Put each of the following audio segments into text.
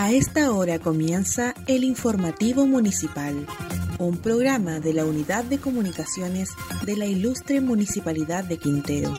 A esta hora comienza el Informativo Municipal, un programa de la Unidad de Comunicaciones de la Ilustre Municipalidad de Quintero.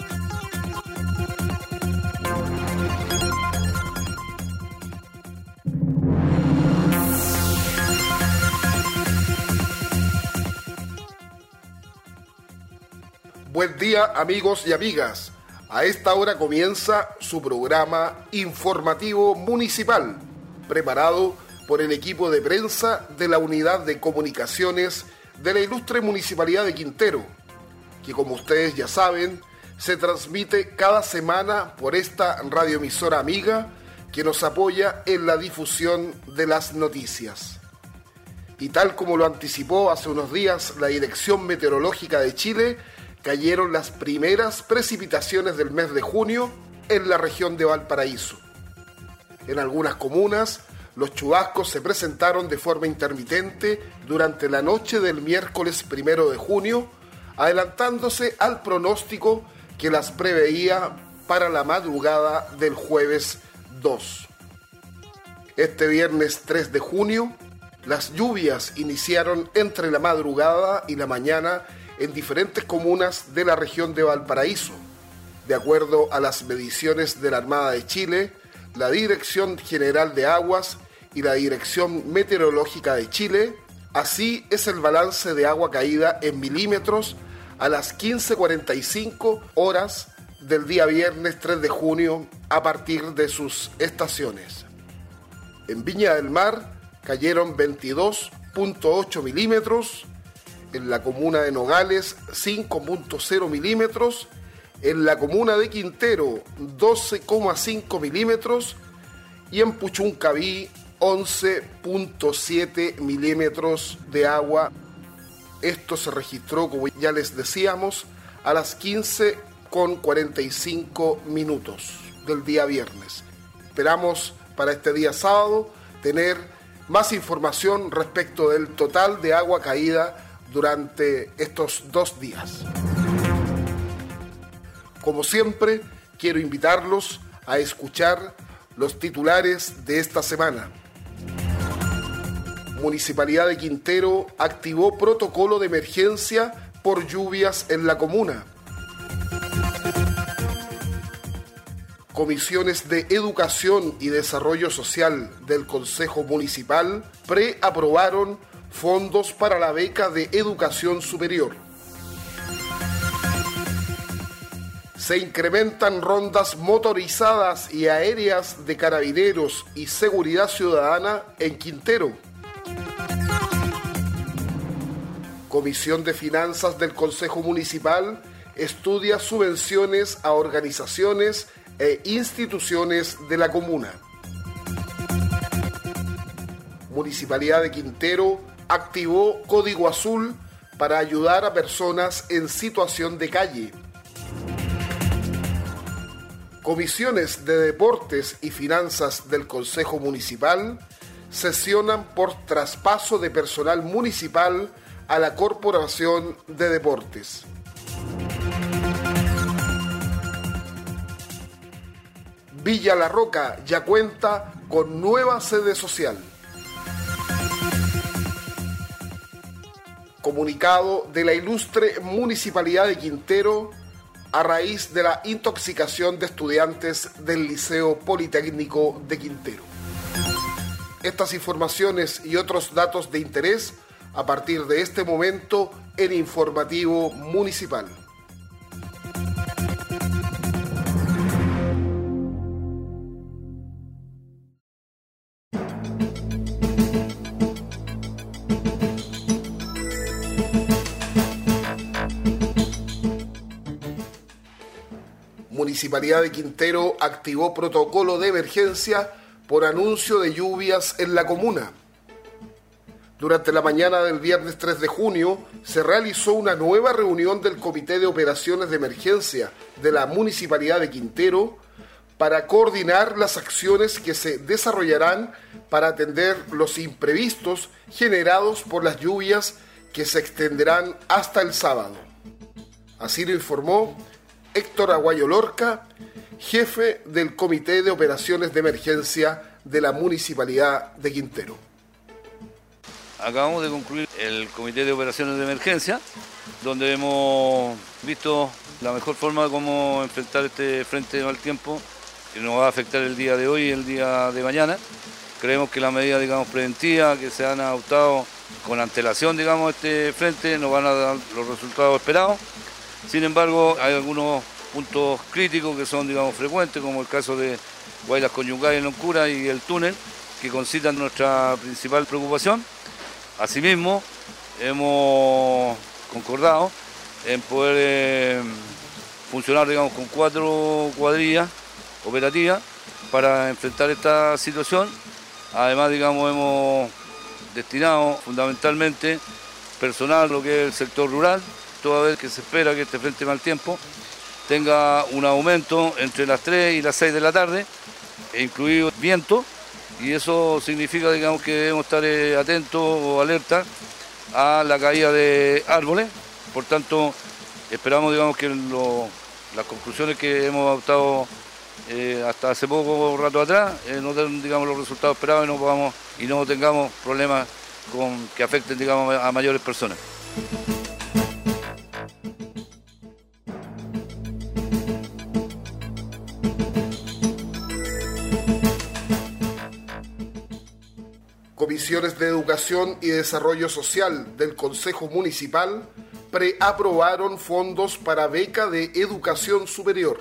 Buen día, amigos y amigas. A esta hora comienza su programa Informativo Municipal, preparado por el equipo de prensa de la Unidad de Comunicaciones de la Ilustre Municipalidad de Quintero, que, como ustedes ya saben, se transmite cada semana por esta radioemisora amiga que nos apoya en la difusión de las noticias. Y tal como lo anticipó hace unos días la Dirección Meteorológica de Chile, cayeron las primeras precipitaciones del mes de junio en la región de Valparaíso. En algunas comunas, los chubascos se presentaron de forma intermitente durante la noche del miércoles 1 de junio, adelantándose al pronóstico que las preveía para la madrugada del jueves 2. Este viernes 3 de junio, las lluvias iniciaron entre la madrugada y la mañana en diferentes comunas de la región de Valparaíso. De acuerdo a las mediciones de la Armada de Chile, la Dirección General de Aguas y la Dirección Meteorológica de Chile, así es el balance de agua caída en milímetros a las 15:45 horas del día viernes 3 de junio a partir de sus estaciones. En Viña del Mar cayeron 22.8 milímetros, en la comuna de Nogales 5.0 milímetros, en la comuna de Quintero 12,5 milímetros y en Puchuncaví 11.7 milímetros de agua. Esto se registró, como ya les decíamos, a las 15:45 del día viernes. Esperamos para este día sábado tener más información respecto del total de agua caída durante estos 2 días. Como siempre, quiero invitarlos a escuchar los titulares de esta semana. Municipalidad de Quintero activó protocolo de emergencia por lluvias en la comuna. Comisiones de Educación y Desarrollo Social del Consejo Municipal preaprobaron fondos para la beca de educación superior. Se incrementan rondas motorizadas y aéreas de carabineros y seguridad ciudadana en Quintero. Comisión de Finanzas del Consejo Municipal estudia subvenciones a organizaciones e instituciones de la comuna. Municipalidad de Quintero activó Código Azul para ayudar a personas en situación de calle. Comisiones de Deportes y Finanzas del Consejo Municipal sesionan por traspaso de personal municipal a la Corporación de Deportes. Villa La Roca ya cuenta con nueva sede social. Comunicado de la Ilustre Municipalidad de Quintero a raíz de la intoxicación de estudiantes del Liceo Politécnico de Quintero. Estas informaciones y otros datos de interés a partir de este momento en Informativo Municipal. Municipalidad de Quintero activó protocolo de emergencia por anuncio de lluvias en la comuna. Durante la mañana del viernes 3 de junio se realizó una nueva reunión del Comité de Operaciones de Emergencia de la Municipalidad de Quintero para coordinar las acciones que se desarrollarán para atender los imprevistos generados por las lluvias que se extenderán hasta el sábado. Así lo informó Héctor Aguayo Lorca, jefe del Comité de Operaciones de Emergencia de la Municipalidad de Quintero. Acabamos de concluir el Comité de Operaciones de Emergencia, donde hemos visto la mejor forma de cómo enfrentar este frente de mal tiempo que nos va a afectar el día de hoy y el día de mañana. Creemos que las medidas, preventivas que se han adoptado con antelación, este frente, nos van a dar los resultados esperados. Sin embargo, hay algunos puntos críticos que son, frecuentes, como el caso de Guaylas Conyungadas y Loncura y el túnel, que concitan nuestra principal preocupación. Asimismo, hemos concordado en poder funcionar, con 4 cuadrillas operativas para enfrentar esta situación. Además, hemos destinado fundamentalmente personal, lo que es el sector rural, toda vez que se espera que este frente de mal tiempo tenga un aumento entre las 3 y las 6 de la tarde, incluido viento, y eso significa, que debemos estar atentos o alerta a la caída de árboles. Por tanto, esperamos, que las conclusiones que hemos adoptado hasta hace poco rato atrás no den, los resultados esperados y no tengamos problemas que afecten, a mayores personas. Comisiones de Educación y Desarrollo Social del Consejo Municipal preaprobaron fondos para beca de educación superior.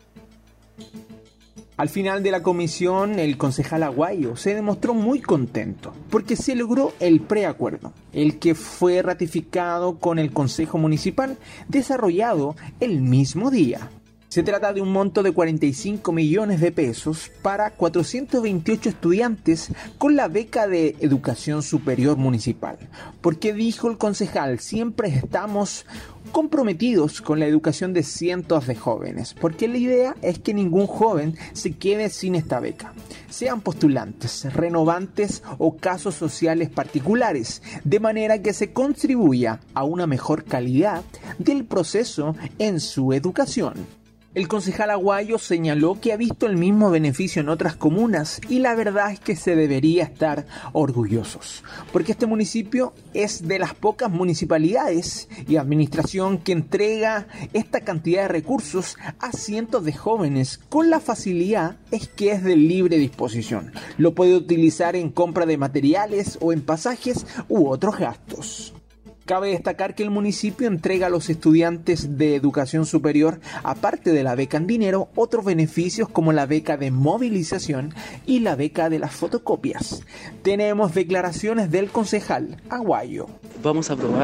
Al final de la comisión, el concejal Aguayo se demostró muy contento porque se logró el preacuerdo, el que fue ratificado con el Consejo Municipal, desarrollado el mismo día. Se trata de un monto de 45 millones de pesos para 428 estudiantes con la beca de Educación Superior Municipal. Porque dijo el concejal, siempre estamos comprometidos con la educación de cientos de jóvenes, porque la idea es que ningún joven se quede sin esta beca, sean postulantes, renovantes o casos sociales particulares, de manera que se contribuya a una mejor calidad del proceso en su educación. El concejal Aguayo señaló que ha visto el mismo beneficio en otras comunas y la verdad es que se debería estar orgullosos, porque este municipio es de las pocas municipalidades y administración que entrega esta cantidad de recursos a cientos de jóvenes con la facilidad es que es de libre disposición. Lo puede utilizar en compra de materiales o en pasajes u otros gastos. Cabe destacar que el municipio entrega a los estudiantes de educación superior, aparte de la beca en dinero, otros beneficios como la beca de movilización y la beca de las fotocopias. Tenemos declaraciones del concejal Aguayo. Vamos a aprobar,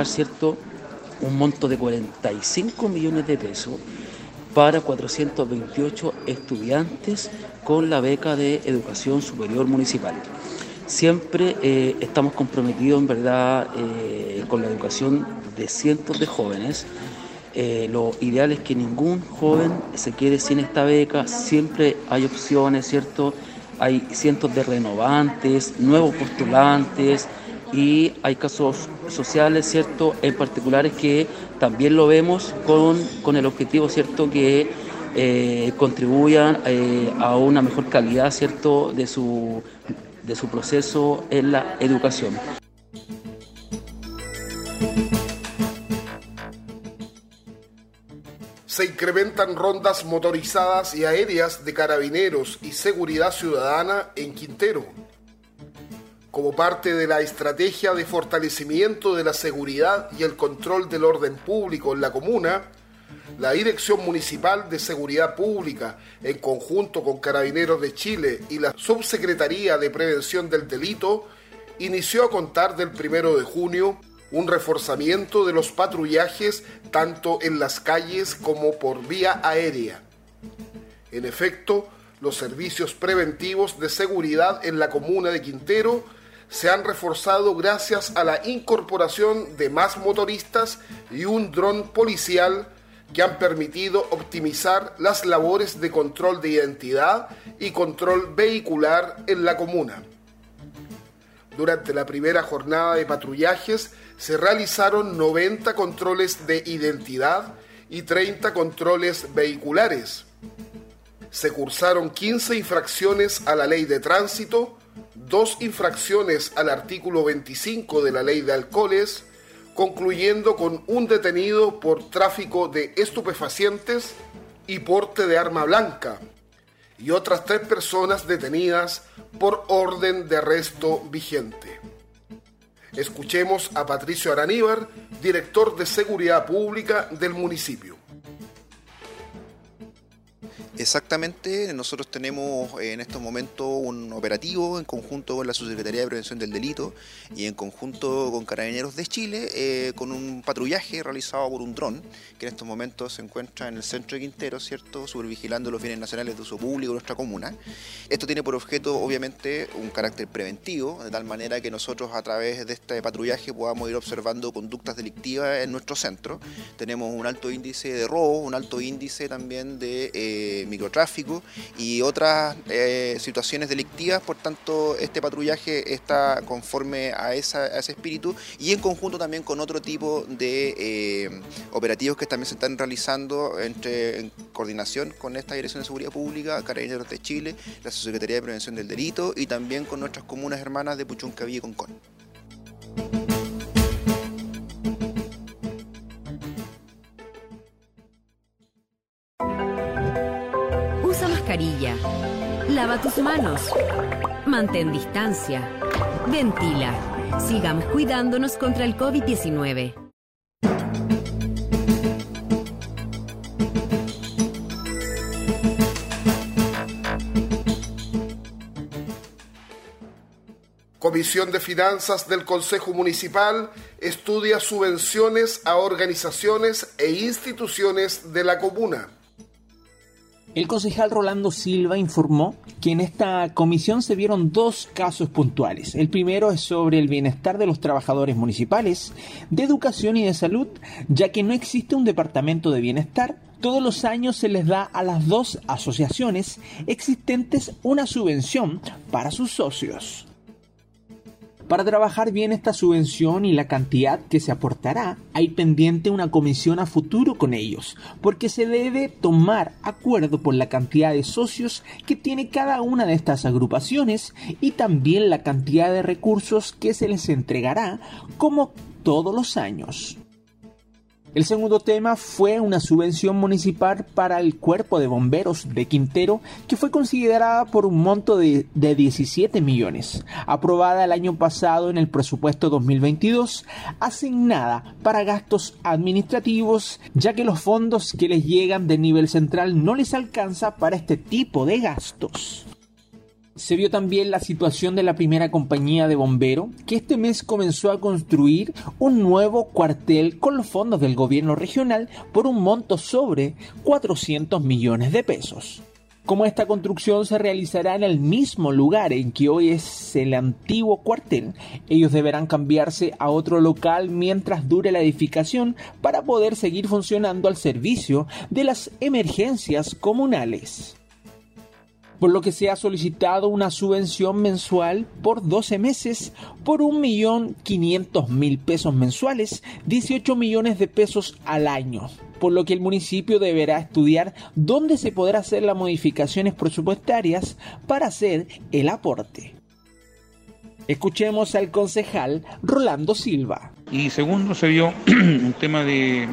un monto de 45 millones de pesos para 428 estudiantes con la beca de educación superior municipal. Siempre estamos comprometidos, en verdad, con la educación de cientos de jóvenes. Lo ideal es que ningún joven se quede sin esta beca. Siempre hay opciones, Hay cientos de renovantes, nuevos postulantes y hay casos sociales, en particulares que también lo vemos con el objetivo, que contribuyan a una mejor calidad, de su proceso en la educación. Se incrementan rondas motorizadas y aéreas de carabineros y seguridad ciudadana en Quintero. Como parte de la estrategia de fortalecimiento de la seguridad y el control del orden público en la comuna, la Dirección Municipal de Seguridad Pública, en conjunto con Carabineros de Chile y la Subsecretaría de Prevención del Delito, inició a contar del 1 de junio un reforzamiento de los patrullajes tanto en las calles como por vía aérea. En efecto, los servicios preventivos de seguridad en la comuna de Quintero se han reforzado gracias a la incorporación de más motoristas y un dron policial que han permitido optimizar las labores de control de identidad y control vehicular en la comuna. Durante la primera jornada de patrullajes se realizaron 90 controles de identidad y 30 controles vehiculares. se cursaron 15 infracciones a la ley de tránsito, 2 infracciones al artículo 25 de la ley de alcoholes, concluyendo con un detenido por tráfico de estupefacientes y porte de arma blanca, y otras 3 personas detenidas por orden de arresto vigente. Escuchemos a Patricio Araníbar, director de Seguridad Pública del municipio. Exactamente, nosotros tenemos en estos momentos un operativo en conjunto con la Subsecretaría de Prevención del Delito y en conjunto con Carabineros de Chile, con un patrullaje realizado por un dron que en estos momentos se encuentra en el centro de Quintero, ¿cierto?, supervigilando los bienes nacionales de uso público de nuestra comuna. Esto tiene por objeto, obviamente, un carácter preventivo, de tal manera que nosotros a través de este patrullaje podamos ir observando conductas delictivas en nuestro centro. Tenemos un alto índice de robo, un alto índice también de microtráfico y otras situaciones delictivas. Por tanto, este patrullaje está conforme a ese espíritu y en conjunto también con otro tipo de operativos que también se están realizando en coordinación con esta Dirección de Seguridad Pública, Carabineros de Chile, la Subsecretaría de Prevención del Delito y también con nuestras comunas hermanas de Puchuncaví y Concón. Lava tus manos. Mantén distancia. Ventila. Sigamos cuidándonos contra el COVID-19. Comisión de Finanzas del Consejo Municipal estudia subvenciones a organizaciones e instituciones de la comuna. El concejal Rolando Silva informó que en esta comisión se vieron 2 casos puntuales. El primero es sobre el bienestar de los trabajadores municipales, de educación y de salud, ya que no existe un departamento de bienestar. Todos los años se les da a las 2 asociaciones existentes una subvención para sus socios. Para trabajar bien esta subvención y la cantidad que se aportará, hay pendiente una comisión a futuro con ellos, porque se debe tomar acuerdo por la cantidad de socios que tiene cada una de estas agrupaciones y también la cantidad de recursos que se les entregará, como todos los años. El segundo tema fue una subvención municipal para el Cuerpo de Bomberos de Quintero, que fue considerada por un monto de 17 millones, aprobada el año pasado en el presupuesto 2022, asignada para gastos administrativos, ya que los fondos que les llegan de nivel central no les alcanza para este tipo de gastos. Se vio también la situación de la primera compañía de bombero, que este mes comenzó a construir un nuevo cuartel con los fondos del gobierno regional por un monto sobre 400 millones de pesos. Como esta construcción se realizará en el mismo lugar en que hoy es el antiguo cuartel, ellos deberán cambiarse a otro local mientras dure la edificación para poder seguir funcionando al servicio de las emergencias comunales. Por lo que se ha solicitado una subvención mensual por 12 meses por 1.500.000 pesos mensuales, 18 millones de pesos al año, por lo que el municipio deberá estudiar dónde se podrá hacer las modificaciones presupuestarias para hacer el aporte. Escuchemos al concejal Rolando Silva. Y segundo, se vio un tema de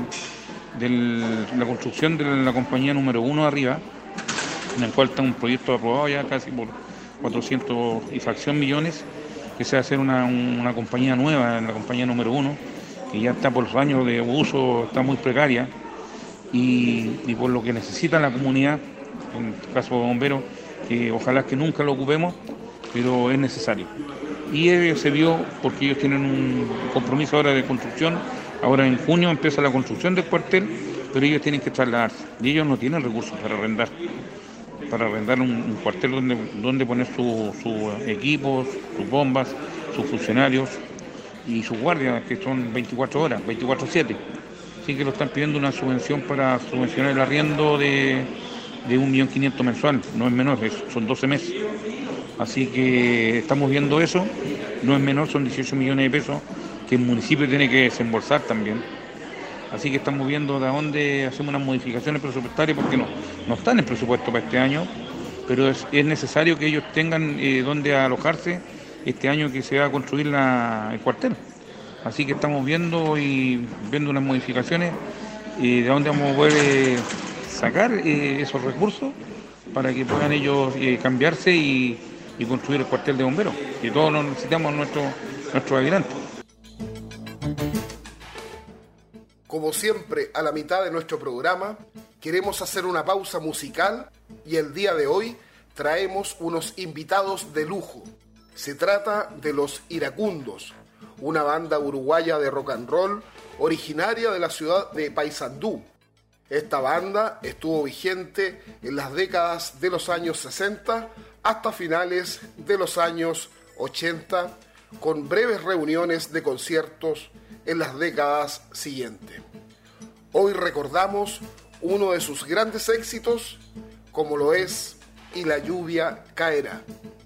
la construcción de la compañía número 1 arriba, en el cual está un proyecto aprobado ya casi por 400 y fracción millones, que se va a hacer una compañía nueva, la compañía número 1, que ya está por los años de uso, está muy precaria, y por lo que necesita la comunidad, en el caso de bomberos, que ojalá que nunca lo ocupemos, pero es necesario. Y se vio porque ellos tienen un compromiso ahora de construcción, ahora en junio empieza la construcción del cuartel, pero ellos tienen que trasladarse, y ellos no tienen recursos para arrendar un cuartel donde poner sus equipos, sus bombas, sus funcionarios y sus guardias, que son 24 horas, 24/7. Así que lo están pidiendo una subvención para subvencionar el arriendo de 1.500.000 mensual, no es menor, son 12 meses. Así que estamos viendo eso, no es menor, son 18 millones de pesos que el municipio tiene que desembolsar también. Así que estamos viendo de dónde hacemos unas modificaciones presupuestarias, porque no está en el presupuesto para este año, pero es necesario que ellos tengan dónde alojarse este año que se va a construir el cuartel. Así que estamos viendo unas modificaciones de dónde vamos a poder sacar esos recursos para que puedan ellos cambiarse y construir el cuartel de bomberos, que todos lo necesitamos nuestros habitantes. Como siempre, a la mitad de nuestro programa, queremos hacer una pausa musical y el día de hoy traemos unos invitados de lujo. Se trata de Los Iracundos, una banda uruguaya de rock and roll originaria de la ciudad de Paysandú. Esta banda estuvo vigente en las décadas de los años 60 hasta finales de los años 80, con breves reuniones de conciertos en las décadas siguientes. Hoy recordamos uno de sus grandes éxitos, como lo es Y la lluvia caerá.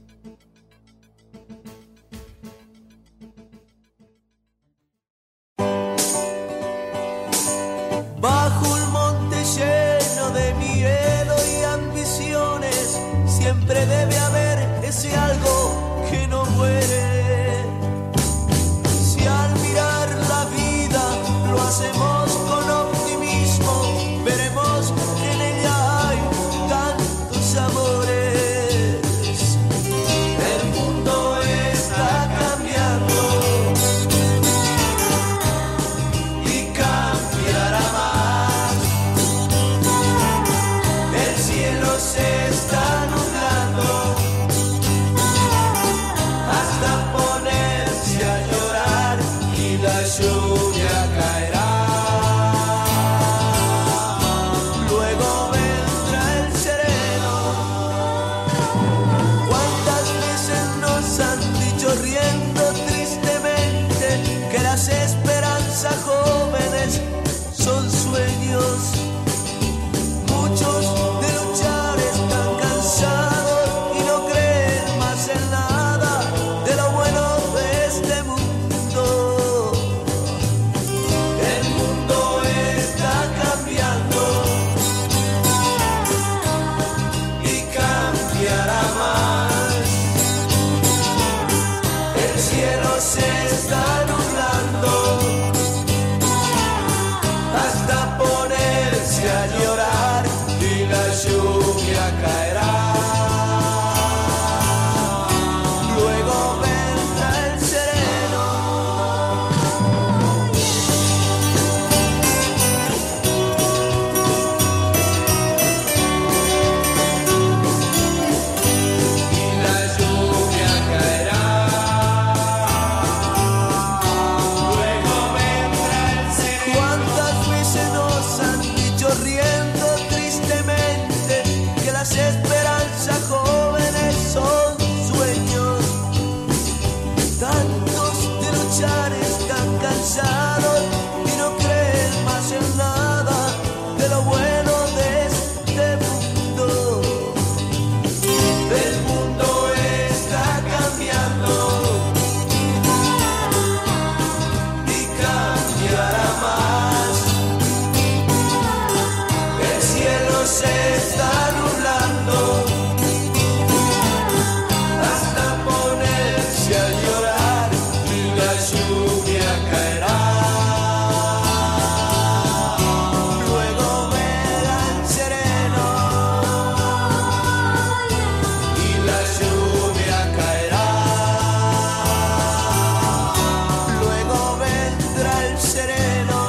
Bajo un monte lleno de miedo y ambiciones, siempre debe haber ese algo que no muere. Si al mirar la vida lo hacemos con optimismo, veremos que en ella hay tantos amores. El mundo está cambiando y cambiará más. El cielo se está nublando hasta ponerse a llorar y la lluvia caerá. Luego vendrá el sereno. ¿Cuántas veces nos han dicho riendo tristemente que las esperanzas jóvenes son sueños? Muchos de luchar están cansados y no creen más en nada de lo bueno de este mundo. El mundo está cambiando y cambiará más. El cielo se está nublando hasta ponerse a llorar y la lluvia caerá. Luego vendrá el sereno. Y la lluvia caerá. Luego vendrá el sereno. ¿Cuántas veces nos han dicho riendo tristemente que las esperanzas jóvenes son sueños? Tantos de luchar están cansados y no creen más en nada de lo bueno de este mundo. El mundo está cambiando y cambiará más. El cielo se está nublando hasta ponerse a llorar y la lluvia caerá. Luego verá el sereno y la lluvia caerá. Luego vendrá el sereno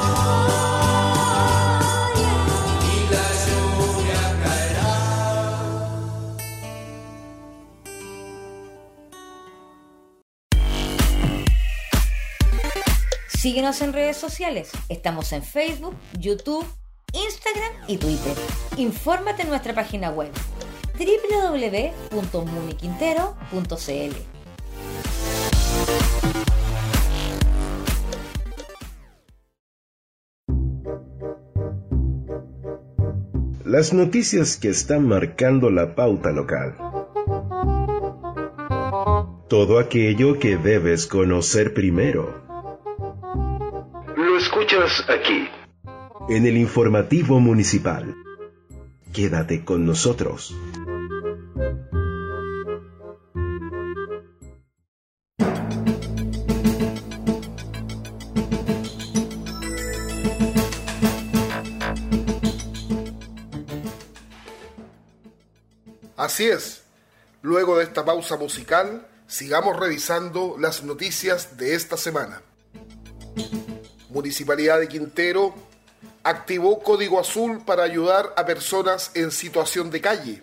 y la lluvia caerá. Síguenos en redes sociales. Estamos en Facebook, YouTube, Instagram y Twitter. Infórmate en nuestra página web www.muniquintero.cl. Las noticias que están marcando la pauta local. Todo aquello que debes conocer primero. Lo escuchas aquí. en el informativo municipal. Quédate con nosotros. Así es, luego de esta pausa musical, sigamos revisando las noticias de esta semana. Municipalidad de Quintero activó Código Azul para ayudar a personas en situación de calle.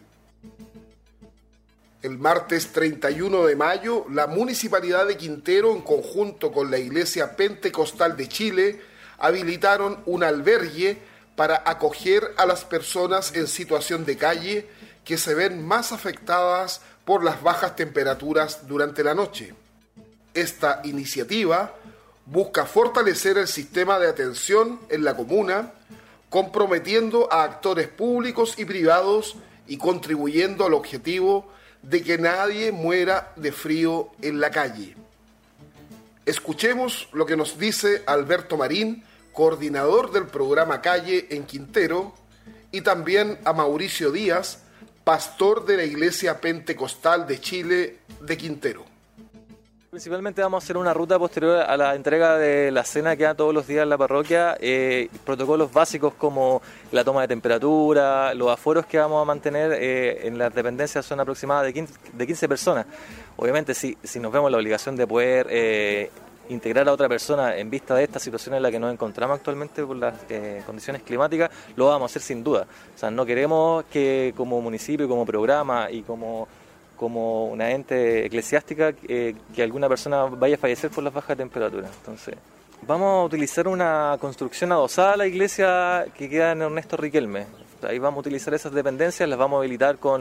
El martes 31 de mayo, la Municipalidad de Quintero, en conjunto con la Iglesia Pentecostal de Chile, habilitaron un albergue para acoger a las personas en situación de calle que se ven más afectadas por las bajas temperaturas durante la noche. Esta iniciativa busca fortalecer el sistema de atención en la comuna, comprometiendo a actores públicos y privados y contribuyendo al objetivo de que nadie muera de frío en la calle. Escuchemos lo que nos dice Alberto Marín, coordinador del programa Calle en Quintero, y también a Mauricio Díaz, pastor de la Iglesia Pentecostal de Chile de Quintero. Principalmente vamos a hacer una ruta posterior a la entrega de la cena que da todos los días en la parroquia, protocolos básicos como la toma de temperatura, los aforos que vamos a mantener en las dependencias son aproximadas de 15 personas. Obviamente si nos vemos la obligación de poder integrar a otra persona en vista de esta situación en la que nos encontramos actualmente por las condiciones climáticas, lo vamos a hacer sin duda. O sea, no queremos que como municipio, como programa y como una ente eclesiástica que alguna persona vaya a fallecer por las bajas temperaturas. Entonces, vamos a utilizar una construcción adosada a la iglesia que queda en Ernesto Riquelme. Ahí vamos a utilizar esas dependencias, las vamos a habilitar con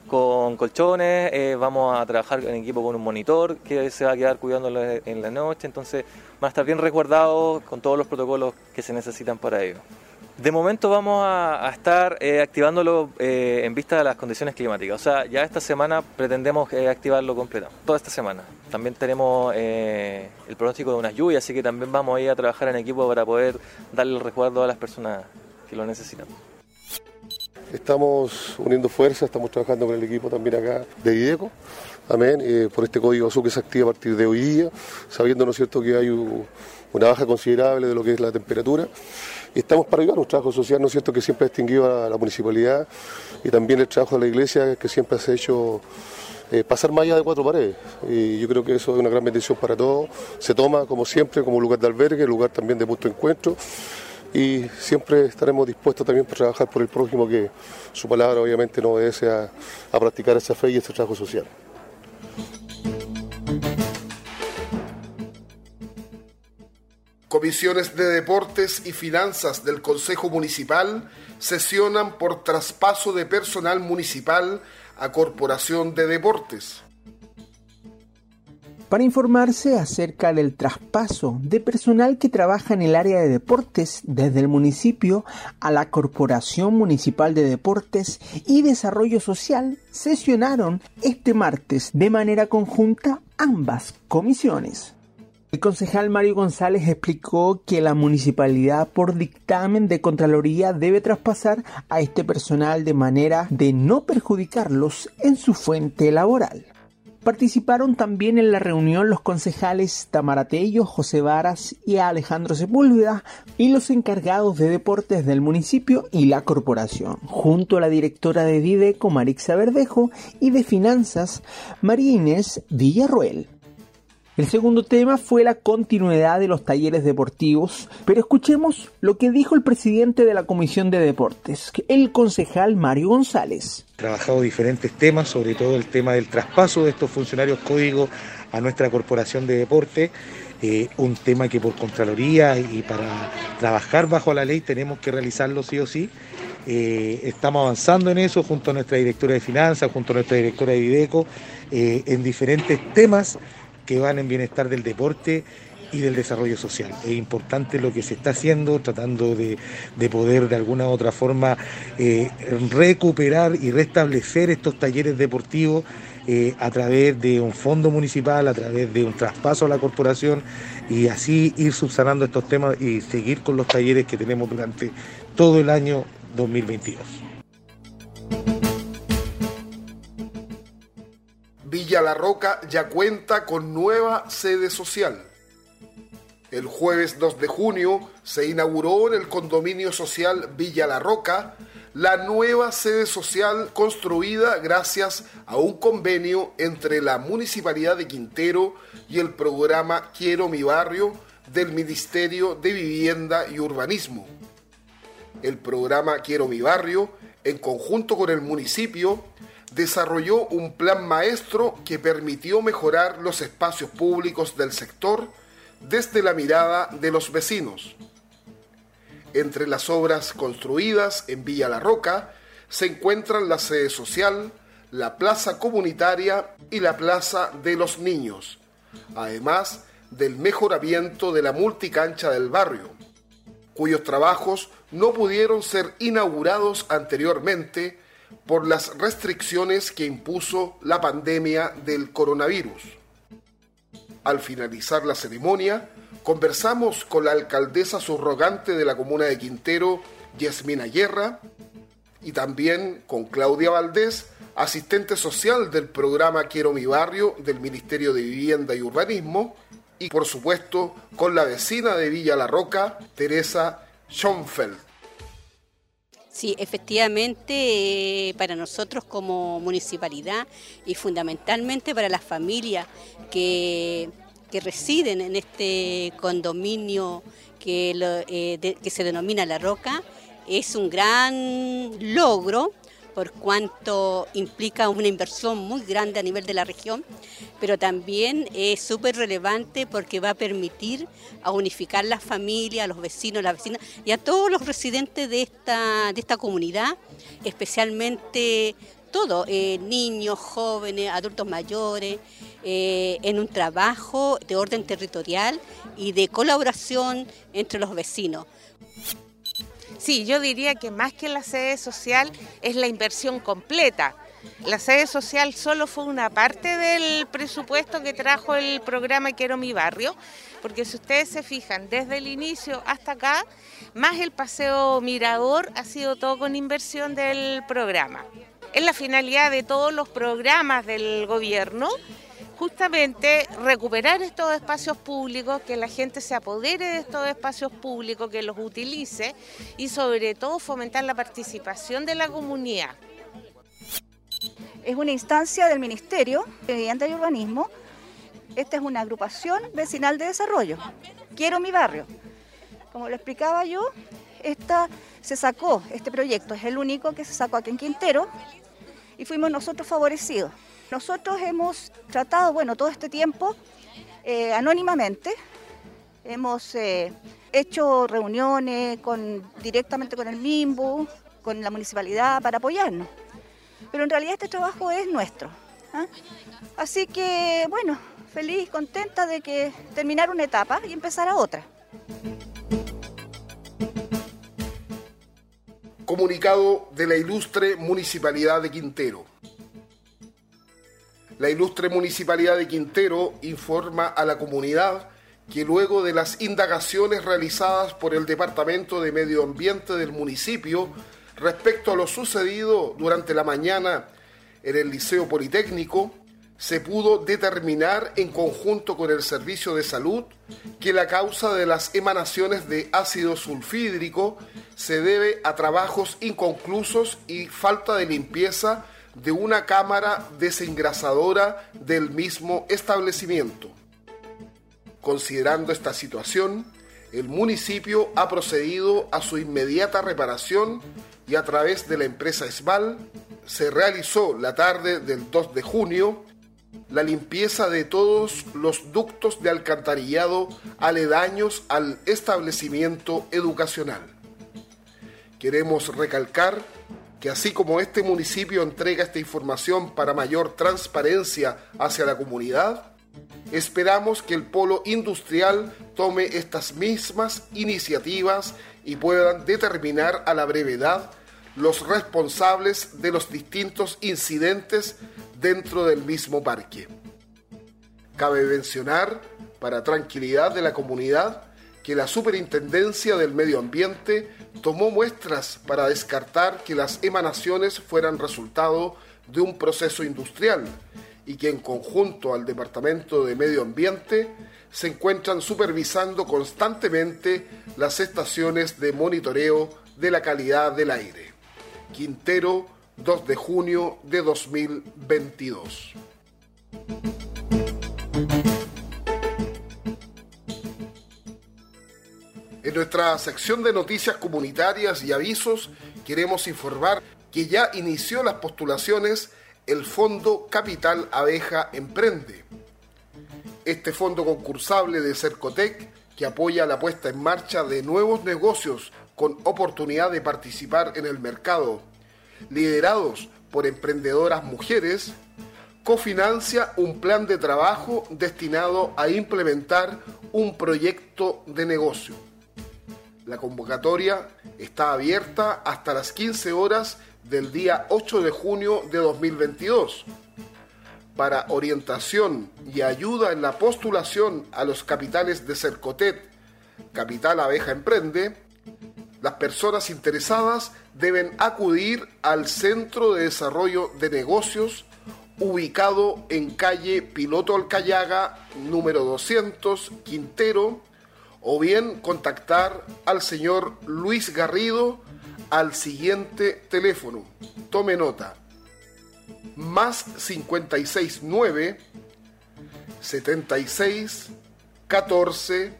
colchones, vamos a trabajar en equipo con un monitor que se va a quedar cuidándolo en la noche, entonces van a estar bien resguardados con todos los protocolos que se necesitan para ello. De momento vamos a estar activándolo en vista de las condiciones climáticas, o sea, ya esta semana pretendemos activarlo completo, toda esta semana. También tenemos el pronóstico de unas lluvias, así que también vamos a ir a trabajar en equipo para poder darle el resguardo a las personas que lo necesitan. Estamos uniendo fuerzas, estamos trabajando con el equipo también acá de IDECO, amén, por este código azul que se activa a partir de hoy día, sabiendo, ¿no es cierto?, que hay una baja considerable de lo que es la temperatura. Y estamos para ayudar, un trabajo social, ¿no es cierto?, que siempre ha distinguido a la municipalidad, y también el trabajo de la iglesia que siempre se ha hecho pasar más allá de cuatro paredes. Y yo creo que eso es una gran bendición para todos. Se toma, como siempre, como lugar de albergue, lugar también de punto de encuentro. Y siempre estaremos dispuestos también para trabajar por el prójimo, que su palabra obviamente no obedece a practicar esa fe y ese trabajo social. Comisiones de Deportes y Finanzas del Consejo Municipal sesionan por traspaso de personal municipal a Corporación de Deportes. Para informarse acerca del traspaso de personal que trabaja en el área de deportes desde el municipio a la Corporación Municipal de Deportes y Desarrollo Social, sesionaron este martes de manera conjunta ambas comisiones. El concejal Mario González explicó que la municipalidad, por dictamen de Contraloría, debe traspasar a este personal de manera de no perjudicarlos en su fuente laboral. Participaron también en la reunión los concejales Tamara Tello, José Varas y Alejandro Sepúlveda y los encargados de deportes del municipio y la corporación, junto a la directora de Dideco, Marixa Verdejo, y de Finanzas, María Inés Villarroel. El segundo tema fue la continuidad de los talleres deportivos, pero escuchemos lo que dijo el presidente de la Comisión de Deportes, el concejal Mario González. Trabajado diferentes temas, sobre todo el tema del traspaso de estos funcionarios código a nuestra Corporación de Deportes, un tema que por Contraloría y para trabajar bajo la ley tenemos que realizarlo sí o sí. Estamos avanzando en eso junto a nuestra directora de Finanzas, junto a nuestra directora de Dideco, en diferentes temas que van en bienestar del deporte y del desarrollo social. Es importante lo que se está haciendo, tratando de poder de alguna u otra forma recuperar y restablecer estos talleres deportivos a través de un fondo municipal, a través de un traspaso a la corporación, y así ir subsanando estos temas y seguir con los talleres que tenemos durante todo el año 2022. Villa La Roca ya cuenta con nueva sede social. El jueves 2 de junio se inauguró en el condominio social Villa La Roca la nueva sede social construida gracias a un convenio entre la Municipalidad de Quintero y el programa Quiero mi barrio del Ministerio de Vivienda y Urbanismo. El programa Quiero mi barrio, en conjunto con el municipio, desarrolló un plan maestro que permitió mejorar los espacios públicos del sector desde la mirada de los vecinos. Entre las obras construidas en Villa La Roca se encuentran la sede social, la plaza comunitaria y la plaza de los niños, además del mejoramiento de la multicancha del barrio, cuyos trabajos no pudieron ser inaugurados anteriormente por las restricciones que impuso la pandemia del coronavirus. Al finalizar la ceremonia, conversamos con la alcaldesa subrogante de la comuna de Quintero, Yasmina Guerra, y también con Claudia Valdés, asistente social del programa Quiero mi barrio del Ministerio de Vivienda y Urbanismo, y por supuesto con la vecina de Villa La Roca, Teresa Schoenfeld. Sí, efectivamente, para nosotros como municipalidad y fundamentalmente para las familias que residen en este condominio que se denomina La Roca, es un gran logro por cuanto implica una inversión muy grande a nivel de la región, pero también es súper relevante porque va a permitir a unificar las familias, a los vecinos, las vecinas y a todos los residentes de esta comunidad, especialmente todos, niños, jóvenes, adultos mayores, en un trabajo de orden territorial y de colaboración entre los vecinos. Sí, yo diría que más que la sede social es la inversión completa. La sede social solo fue una parte del presupuesto que trajo el programa Quiero mi barrio, porque si ustedes se fijan, desde el inicio hasta acá, más el paseo Mirador ha sido todo con inversión del programa. Es la finalidad de todos los programas del gobierno, justamente recuperar estos espacios públicos, que la gente se apodere de estos espacios públicos, que los utilice y sobre todo fomentar la participación de la comunidad. Es una instancia del Ministerio de Vivienda y Urbanismo. Esta es una agrupación vecinal de desarrollo. Quiero mi barrio. Como lo explicaba yo, este proyecto es el único que se sacó aquí en Quintero y fuimos nosotros favorecidos. Nosotros hemos tratado, todo este tiempo anónimamente, hemos hecho reuniones directamente con el MIMBU, con la municipalidad para apoyarnos, pero en realidad este trabajo es nuestro. Así que, feliz, contenta de que terminar una etapa y empezar a otra. Comunicado de la ilustre Municipalidad de Quintero. La ilustre Municipalidad de Quintero informa a la comunidad que luego de las indagaciones realizadas por el Departamento de Medio Ambiente del municipio respecto a lo sucedido durante la mañana en el Liceo Politécnico, se pudo determinar en conjunto con el Servicio de Salud que la causa de las emanaciones de ácido sulfídrico se debe a trabajos inconclusos y falta de limpieza de una cámara desengrasadora del mismo establecimiento. Considerando esta situación, el municipio ha procedido a su inmediata reparación y a través de la empresa ESBAL se realizó la tarde del 2 de junio la limpieza de todos los ductos de alcantarillado aledaños al establecimiento educacional. Queremos recalcar que así como este municipio entrega esta información para mayor transparencia hacia la comunidad, esperamos que el polo industrial tome estas mismas iniciativas y puedan determinar a la brevedad los responsables de los distintos incidentes dentro del mismo parque. Cabe mencionar para tranquilidad de la comunidad, que la Superintendencia del Medio Ambiente tomó muestras para descartar que las emanaciones fueran resultado de un proceso industrial y que en conjunto al Departamento de Medio Ambiente se encuentran supervisando constantemente las estaciones de monitoreo de la calidad del aire. Quintero, 2 de junio de 2022. En nuestra sección de noticias comunitarias y avisos queremos informar que ya inició las postulaciones el Fondo Capital Abeja Emprende. Este fondo concursable de Cercotec, que apoya la puesta en marcha de nuevos negocios con oportunidad de participar en el mercado, liderados por emprendedoras mujeres, cofinancia un plan de trabajo destinado a implementar un proyecto de negocio. La convocatoria está abierta hasta las 15 horas del día 8 de junio de 2022. Para orientación y ayuda en la postulación a los capitales de Cercotec, Capital Abeja Emprende, las personas interesadas deben acudir al Centro de Desarrollo de Negocios, ubicado en calle Piloto Alcayaga, número 200, Quintero, o bien contactar al señor Luis Garrido al siguiente teléfono. Tome nota: más 569 76 14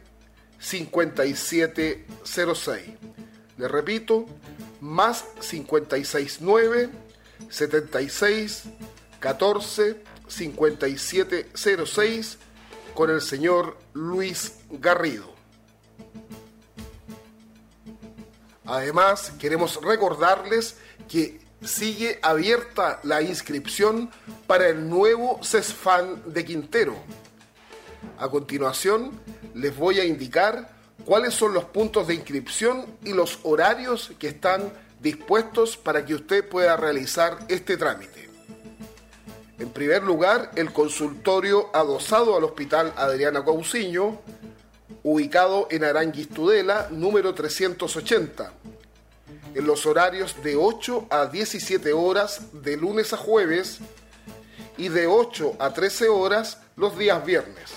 5706. Le repito, más 569 76 14 5706 con el señor Luis Garrido. Además, queremos recordarles que sigue abierta la inscripción para el nuevo CESFAN de Quintero. A continuación, les voy a indicar cuáles son los puntos de inscripción y los horarios que están dispuestos para que usted pueda realizar este trámite. En primer lugar, el consultorio adosado al Hospital Adriana Cousiño, ubicado en Aranguis Tudela, número 380, en los horarios de 8 a 17 horas de lunes a jueves y de 8 a 13 horas los días viernes.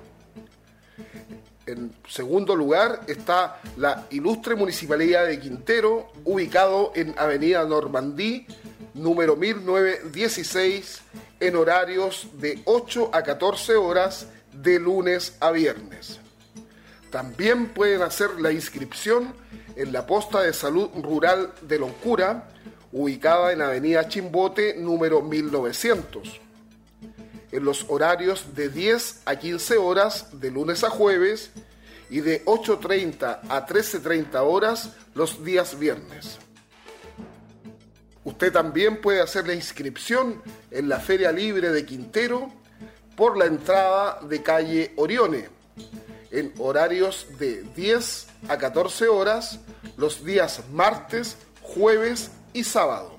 En segundo lugar está la Ilustre Municipalidad de Quintero, ubicado en Avenida Normandí, número 1916, en horarios de 8 a 14 horas de lunes a viernes. También pueden hacer la inscripción en la posta de salud rural de Loncura, ubicada en Avenida Chimbote, número 1900, en los horarios de 10 a 15 horas de lunes a jueves y de 8:30 a 13:30 horas los días viernes. Usted también puede hacer la inscripción en la Feria Libre de Quintero por la entrada de calle Orione, en horarios de 10 a 14 horas los días martes, jueves y sábado.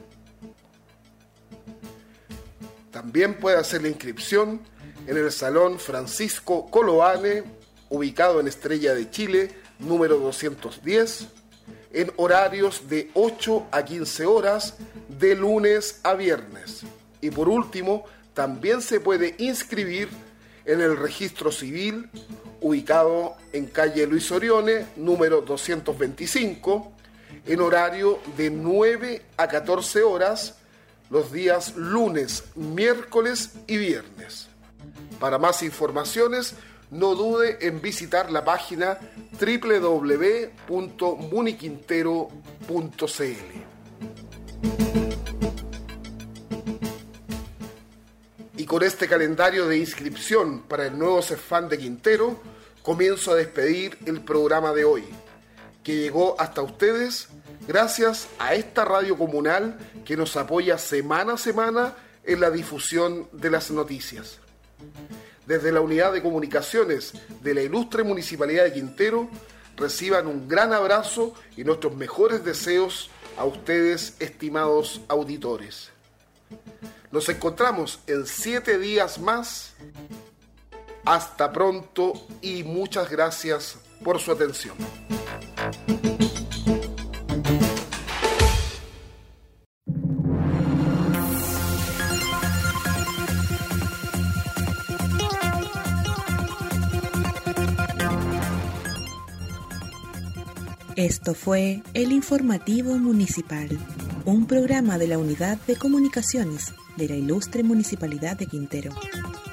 También puede hacer la inscripción en el Salón Francisco Coloane, ubicado en Estrella de Chile, número 210, en horarios de 8 a 15 horas de lunes a viernes. Y por último, también se puede inscribir en el Registro Civil, ubicado en calle Luis Orione, número 225, en horario de 9 a 14 horas los días lunes, miércoles y viernes. Para más informaciones, no dude en visitar la página www.muniquintero.cl. Y con este calendario de inscripción para el nuevo CESFAN de Quintero, comienzo a despedir el programa de hoy, que llegó hasta ustedes gracias a esta radio comunal que nos apoya semana a semana en la difusión de las noticias. Desde la Unidad de Comunicaciones de la Ilustre Municipalidad de Quintero, reciban un gran abrazo y nuestros mejores deseos a ustedes, estimados auditores. Nos encontramos en 7 días más Hasta pronto y muchas gracias por su atención. Esto fue el Informativo Municipal, un programa de la Unidad de Comunicaciones de la Ilustre Municipalidad de Quintero.